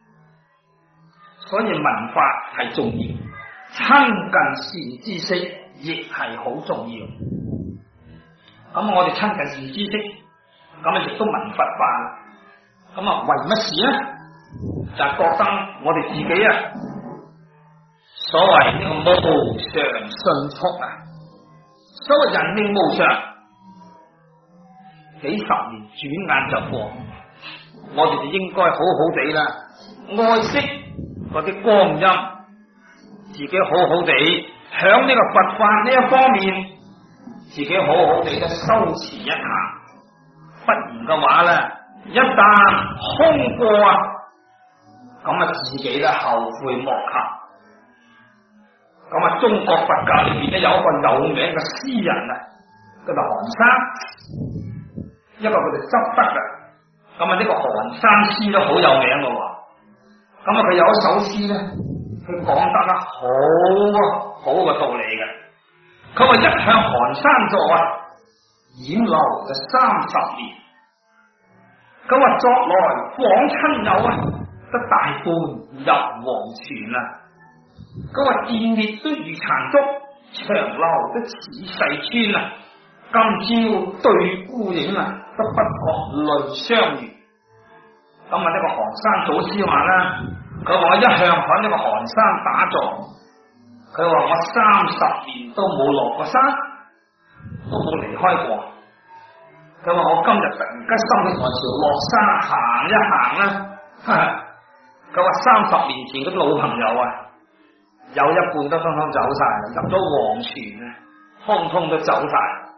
所以聞法係重要，親近善知識亦係好重要。咁我哋親近善知識，咁亦都聞佛法。咁為乜事呢？就係覺得我哋自己所謂呢個無常迅速所謂人命無常，幾十年轉眼就過，我哋就應該好好地愛惜嗰啲光陰，自己好好地響呢個佛法呢一方面，自己好好地修持一下，不然嘅話一旦空過咁自己後悔莫及。咁中國佛教裏邊有一個有名嘅詩人叫做韓生，一個佢哋執得嘅。咁呢個韓生詩都好有名嘅喎。咁佢有一首詩佢講得好嘅道理嘅。佢話一向寒山座染流嘅30年，佢話作來訪親友得大半入黃泉佢話戰烈都如殘燭，長流都似世川今朝對孤影都不覺淚相濡。咁呢個寒山祖師話佢話我一向喺呢個寒山打坐，佢話我30年都冇落過山，都冇離開過。佢話我今日突然間心血來潮落山行一行佢話30年前嗰啲老朋友有一半都通通走晒，入咗黃泉通通都走晒。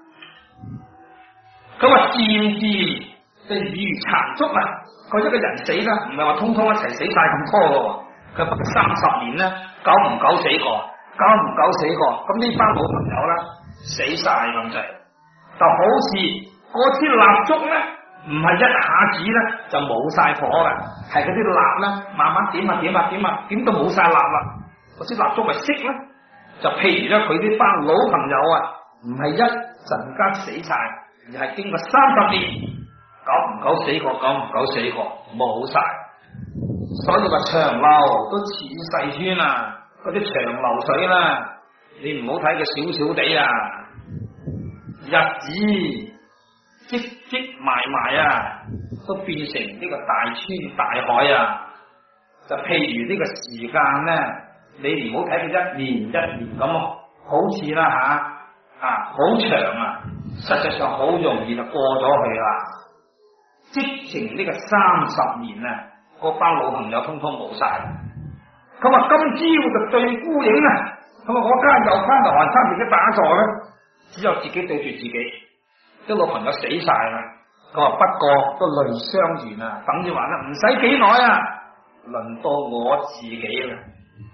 佢話漸漸就如殘燭佢一個人死唔係話通通一齊死晒咁多嘅，佢不過30年久唔久死過，久唔久死過，咁呢班老朋友死晒咁滯，就好似嗰支蠟燭唔係一下子就冇晒火嘅，係嗰啲蠟慢慢點點到冇晒蠟啦。嗰支蠟燭咪熄咧，就譬如佢呢班老朋友唔係一陣間死晒，而係經過30年，久唔久死過，久唔久死過，冇晒。所以話長流都似世川嗰啲長流水啦，你唔好睇佢少少地啊，日子積積埋埋啊，都變成呢個大川大海啊！就譬如呢個時間咧，你唔好睇佢一年一年咁，好似啦好長啊，實際上好容易就過咗去啦。積成呢個30年啊，嗰班老朋友通通冇晒。咁啊，今朝就對孤影啊，咁啊，我家又翻嚟還差自己打坐咧，只有自己對住自己，啲老朋友死晒啦。佢話不過都淚相連啊，等於話啦，唔使幾耐啊，輪到我自己啦。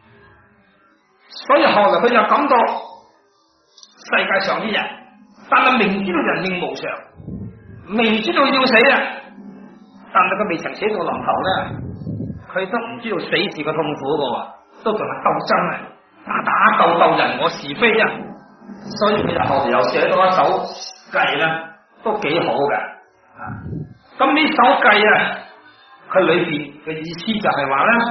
所以後來佢就感到世界上啲人，但係明知道人命無常，明知道要死啊，但係佢未曾死到臨頭咧，佢都唔知道死字嘅痛苦噶，都仲係鬥爭啊，打鬥人我是非啊。所以佢後來又寫咗一首偈啦，都幾好嘅。咁呢首偈啊，佢裏邊嘅意思就係話咧，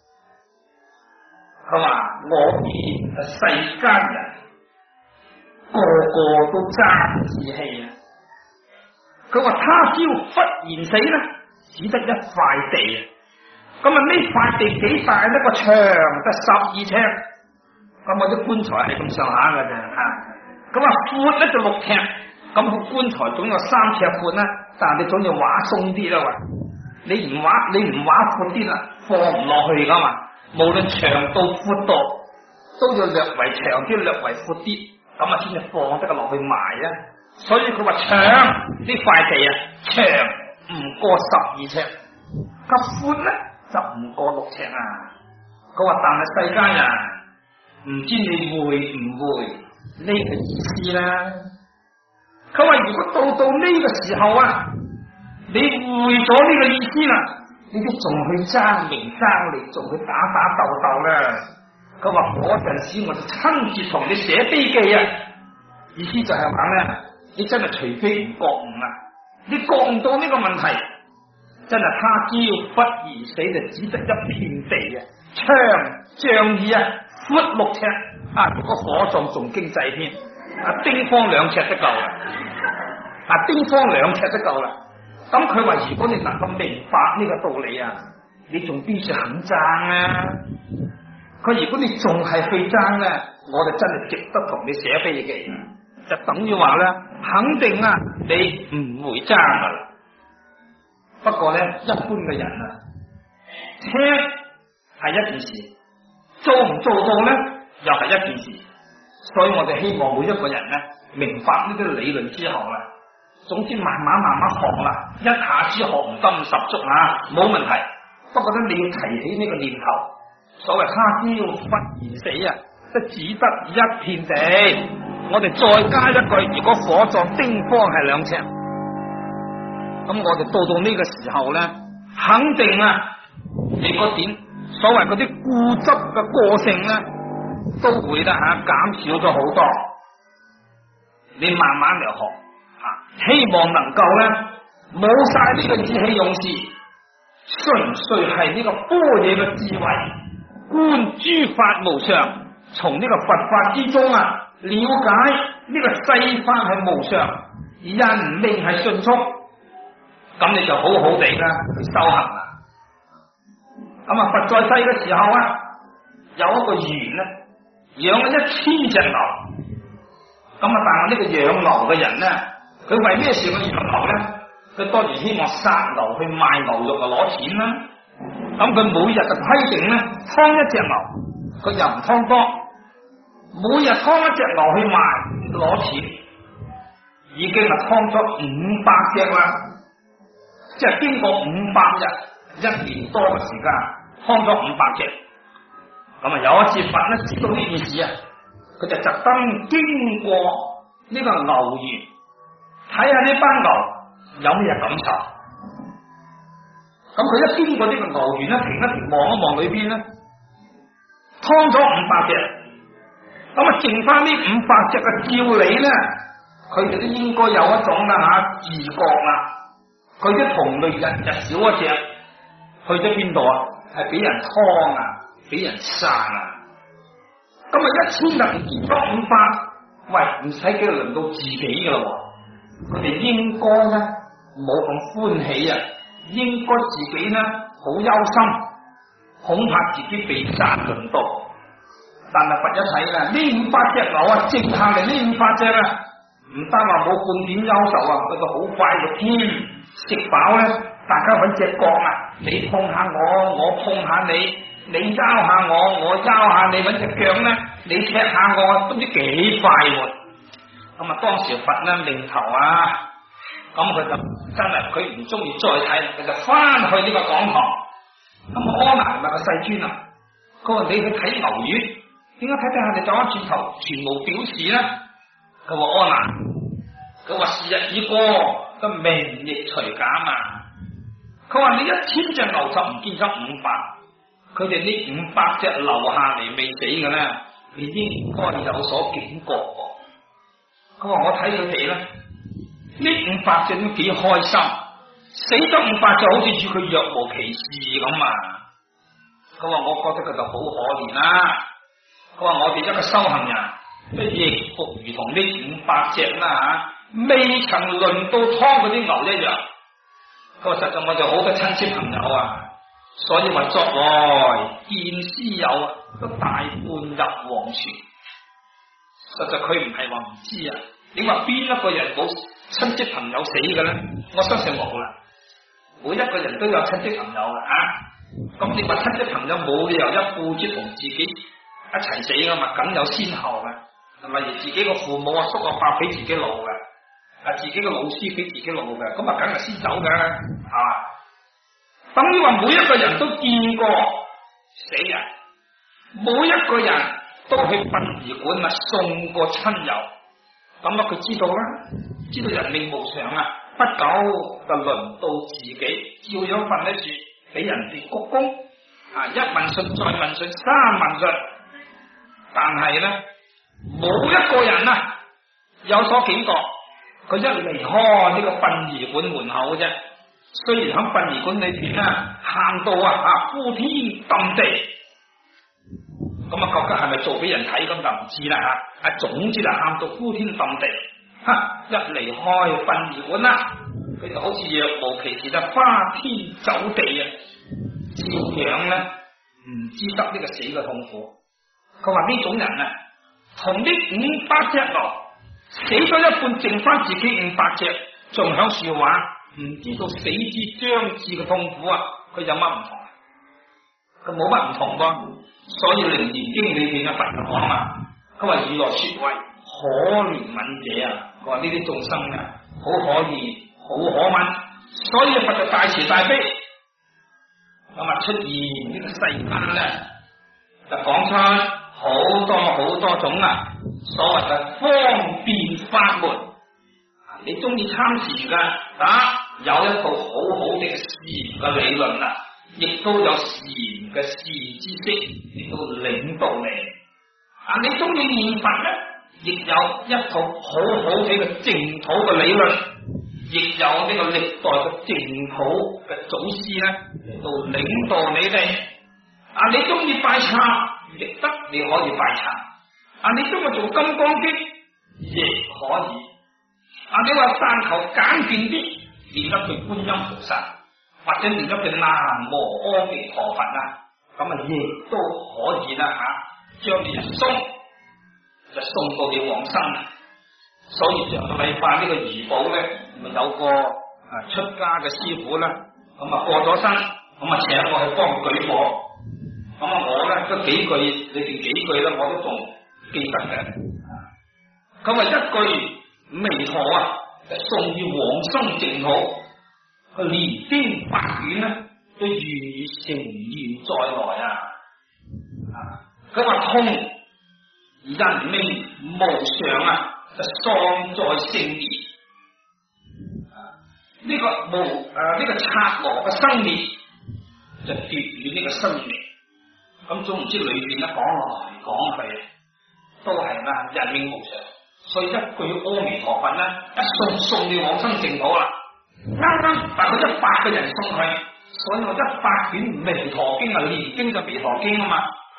佢話我見世間人個個都爭志氣啊。佢話他朝忽然死咧，只得一塊地啊。咁啊呢塊地幾大呢？個長得12尺，咁我啲棺材係咁上下嘅啫吓。咁啊闊咧就6尺，咁個棺材總有3尺闊啦，但係你總要畫鬆啲啦喂。你唔畫闊啲啦，放唔落去噶嘛。無論長度闊度，都要略為長啲，略為闊啲，咁啊先至放得個落去埋啊。所以佢話長呢塊地啊，長唔過12尺，咁闊咧就唔過6尺啊。佢話但係世間人唔知你會唔會呢個意思啦。佢話如果到呢個時候啊，你會咗呢個意思啦，你都仲去爭名爭利，仲去打鬥啦。佢話嗰陣時我就親自同你寫碑記啊，意思就係話咧，你真係除非唔覺悟啊，你覺悟到呢個問題，真係他朝忽而死就只得一片地啊，長仗義啊，闊6尺啊，如果火葬仲經濟添，丁方2尺都夠啦，丁方2尺都夠啦。咁佢話如果你能夠明白呢個道理啊，你仲邊處肯爭啊？佢如果你仲係去爭咧，我就真係值得同你寫碑記，就等於話咧，肯定啊你唔會爭噶啦。不過咧，一般嘅人啊，聽係一件事，做唔做到咧又係一件事。所以我哋希望每一個人咧，明白呢啲理論之後啊，總之慢慢學啦，一下子學唔得咁十足啊，冇問題。不過咧，你要提起呢個念頭，所謂他朝忽然死啊，都只得一片地。我哋再加一句，如果火葬丁方係2尺，咁我哋到呢個時候咧，肯定啊，你嗰點所謂嗰啲固執嘅個性咧，都會啦減少咗好多。你慢慢嚟學。希望能夠咧冇晒呢個意氣用事，純粹係呢個般若嘅智慧，觀諸法無常，從呢個佛法之中啊，了解呢個世法係無常，人命係迅速，咁你就好好地啦去修行啦。咁啊，佛在世嘅時候啊，有一個園咧，養咗1000隻牛，咁啊，但係呢個養牛嘅人咧，佢為咩事去養牛咧？佢當然希望殺牛去賣牛肉就攞錢啦。咁佢每日就規定咧，劏一隻牛，佢又唔劏多，每日劏一隻牛去賣攞錢，已經係劏咗500隻啦。即係經過500日，1年多嘅時間，劏咗500隻。咁啊，有一次佛咧知道呢件事啊，佢就特登經過呢個牛園，睇下呢班牛有咩感受。咁佢一經過呢個牛園咧，停一停望一望裏邊咧，劏咗500隻，咁啊剩翻呢500隻嘅，照理咧，佢哋都應該有一種自覺啦。佢啲同類日少一隻，去咗邊度啊？係俾人劏啊，俾人殺啊！ 咁啊1000人結咗500，喂唔使幾輪到自己噶啦，佢哋應該咧冇咁歡喜啊，應該自己咧好憂心，恐怕自己被殺輪到。但係佛一睇啦，呢500隻牛啊，剩下嚟呢500隻啊，唔單話冇半點憂愁啊，佢就好快樂添。食飽咧，大家揾隻角啊，你碰下我，我碰下你，你拗下我，我拗下你，揾隻腳咧，你踢下我，都唔知幾快活。咁啊，當時佛咧命頭啊，咁佢就真係佢唔中意再睇，佢就翻去呢個講堂。咁阿難咪個世尊啊，佢話你去睇牛月。點解睇睇下你走翻轉頭全無表示咧？佢話阿難，佢話時日已過，個名亦隨減啊！佢話你1000隻牛就唔見咗500，佢哋呢500隻留下嚟未死嘅咧，你應該有所警覺喎。佢話我睇佢哋咧，呢500隻都幾開心，死咗500隻好似與佢若無其事咁啊！佢話我覺得佢就好可憐啦。佢話我哋一個修行人，亦復如同呢500隻啦吓，未曾輪到劏嗰啲牛一樣。佢話實在我哋好多親戚朋友啊，所以話作來見師友啊，都大半入黃泉。實在佢唔係話唔知啊，你話邊一個人冇親戚朋友死嘅咧？我相信冇啦，每一個人都有親戚朋友嘅啊。咁你話親戚朋友冇理由一輩子同自己一齊死噶嘛，梗有先後嘅。例如自己個父母啊、叔啊、伯比自己老嘅，啊自己個老師比自己老嘅，咁啊梗係先走嘅，係嘛？等於話每一個人都見過死人，每一個人都去殯儀館啊送過親友，咁啊佢知道啦，知道人命無常啊，不久就輪到自己，照樣瞓得住，俾人哋鞠躬啊，一問訊再問訊三問訊。但係咧，冇一個人啊有所警覺，佢一離開呢個殯儀館門口啫。雖然喺殯儀館裏邊啊，喊到呼天揼地，咁啊覺得係咪做俾人睇咁就唔知啦吓。總之就喊到呼天揼地，一離開殯儀館啦，佢就好似若無其事就花天酒地啊，照樣咧唔知得呢個死嘅痛苦。佢話呢種人啊，同呢500隻牛死咗一半，剩翻自己500隻，仲響樹話，唔知道死之將至嘅痛苦啊！佢有乜唔同？佢冇乜唔同噃。所以《楞嚴經》裏邊嘅佛講啊，佢話如來說為可憐憫者啊，佢話呢啲眾生啊，好可憐，好可憫，所以佛就大慈大悲，咁啊出現呢個世間咧，就講出好多種啊，所謂嘅方便法門，你中意參禪噶，有一套好好嘅禪嘅理論啊，亦都有禪嘅善知識嚟到領導你。你中意念佛咧，亦有一套好好嘅淨土嘅理論，亦有呢個歷代嘅淨土嘅祖師咧嚟到領導你哋。你中意拜懺亦得，你可以拜懺。你中意做金剛經亦可以。你話但求簡便啲，念一句觀音菩薩，或者念一句南無阿彌陀佛咁亦都可以啦將你送就送到你往生。所以上個禮拜呢個怡保咧，咪有個出家嘅師傅啦，過咗身，請我去幫佢舉火。我咧都幾句裏邊幾句咧，我都仲記得嘅。佢話一句彌陀就送於往生淨土，佢連經百卷咧都願意成願再來佢話痛人命無常就喪在聖年。呢個剎那嘅生滅就奪於呢個生命。咁總唔知裏邊講來講去都係人命無常，所以一句阿彌陀佛一送你往生淨土啦。啱，但佢100個人送佢，所以我100卷彌陀經連經就彌陀經嘛，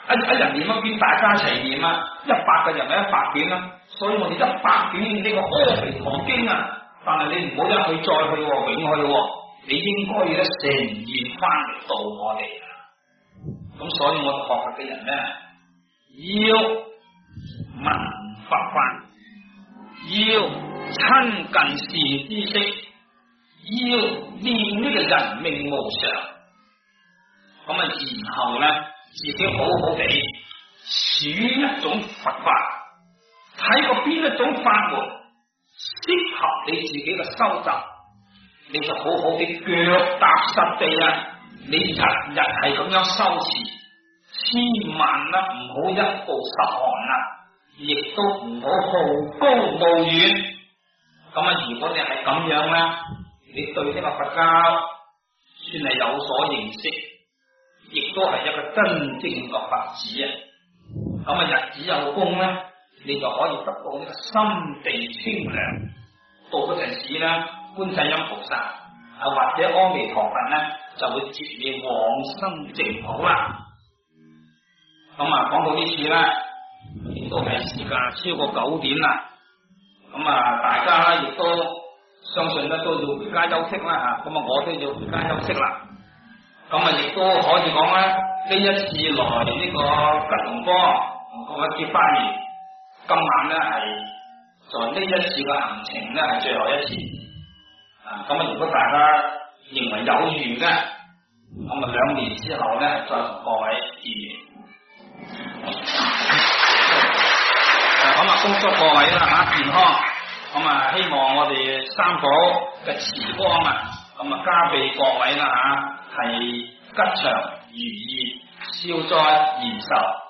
一人念一遍，大家一齊念啊！100個人咪100遍啦。所以我哋100遍呢個阿彌陀經啊，但係你唔好一去再去喎，永去喎，你應該要咧成願翻嚟度我哋啊！咁所以我哋學佛嘅人咧，要聞佛法，要親近善知識，要念呢個人命無常。咁啊，然後咧自己好好地選一種佛法，睇過邊一種法門適合你自己嘅修習，你就好好地腳踏實地啊！你日日係咁樣修持，千萬啦唔好一步十寒啦，亦都唔好好高騖遠。咁啊，如果你係咁樣咧，你對呢個佛教算係有所認識。亦都係一個真正嘅佛子啊！咁啊，日子有功咧，你就可以得到呢個心地清涼。到嗰陣時咧，觀世音菩薩啊或者阿彌陀佛咧，就會接你往生淨土啦。咁啊，講到呢次咧，亦都係時間超過9點啦。咁啊，大家咧亦都相信咧都要回家休息啦吓。咁啊，我都要回家休息啦。咁啊，亦都可以講咧，呢一次來呢個吉隆坡同個結花園，今晚咧係在呢一次嘅行程咧係最後一次。咁啊，如果大家認為有緣嘅，咁啊2年之後咧再同各位見面。咁啊，恭祝各位啦健康。咁啊，希望我哋三寶嘅慈光啊，咁啊加庇各位啦係吉祥如意，消災延壽。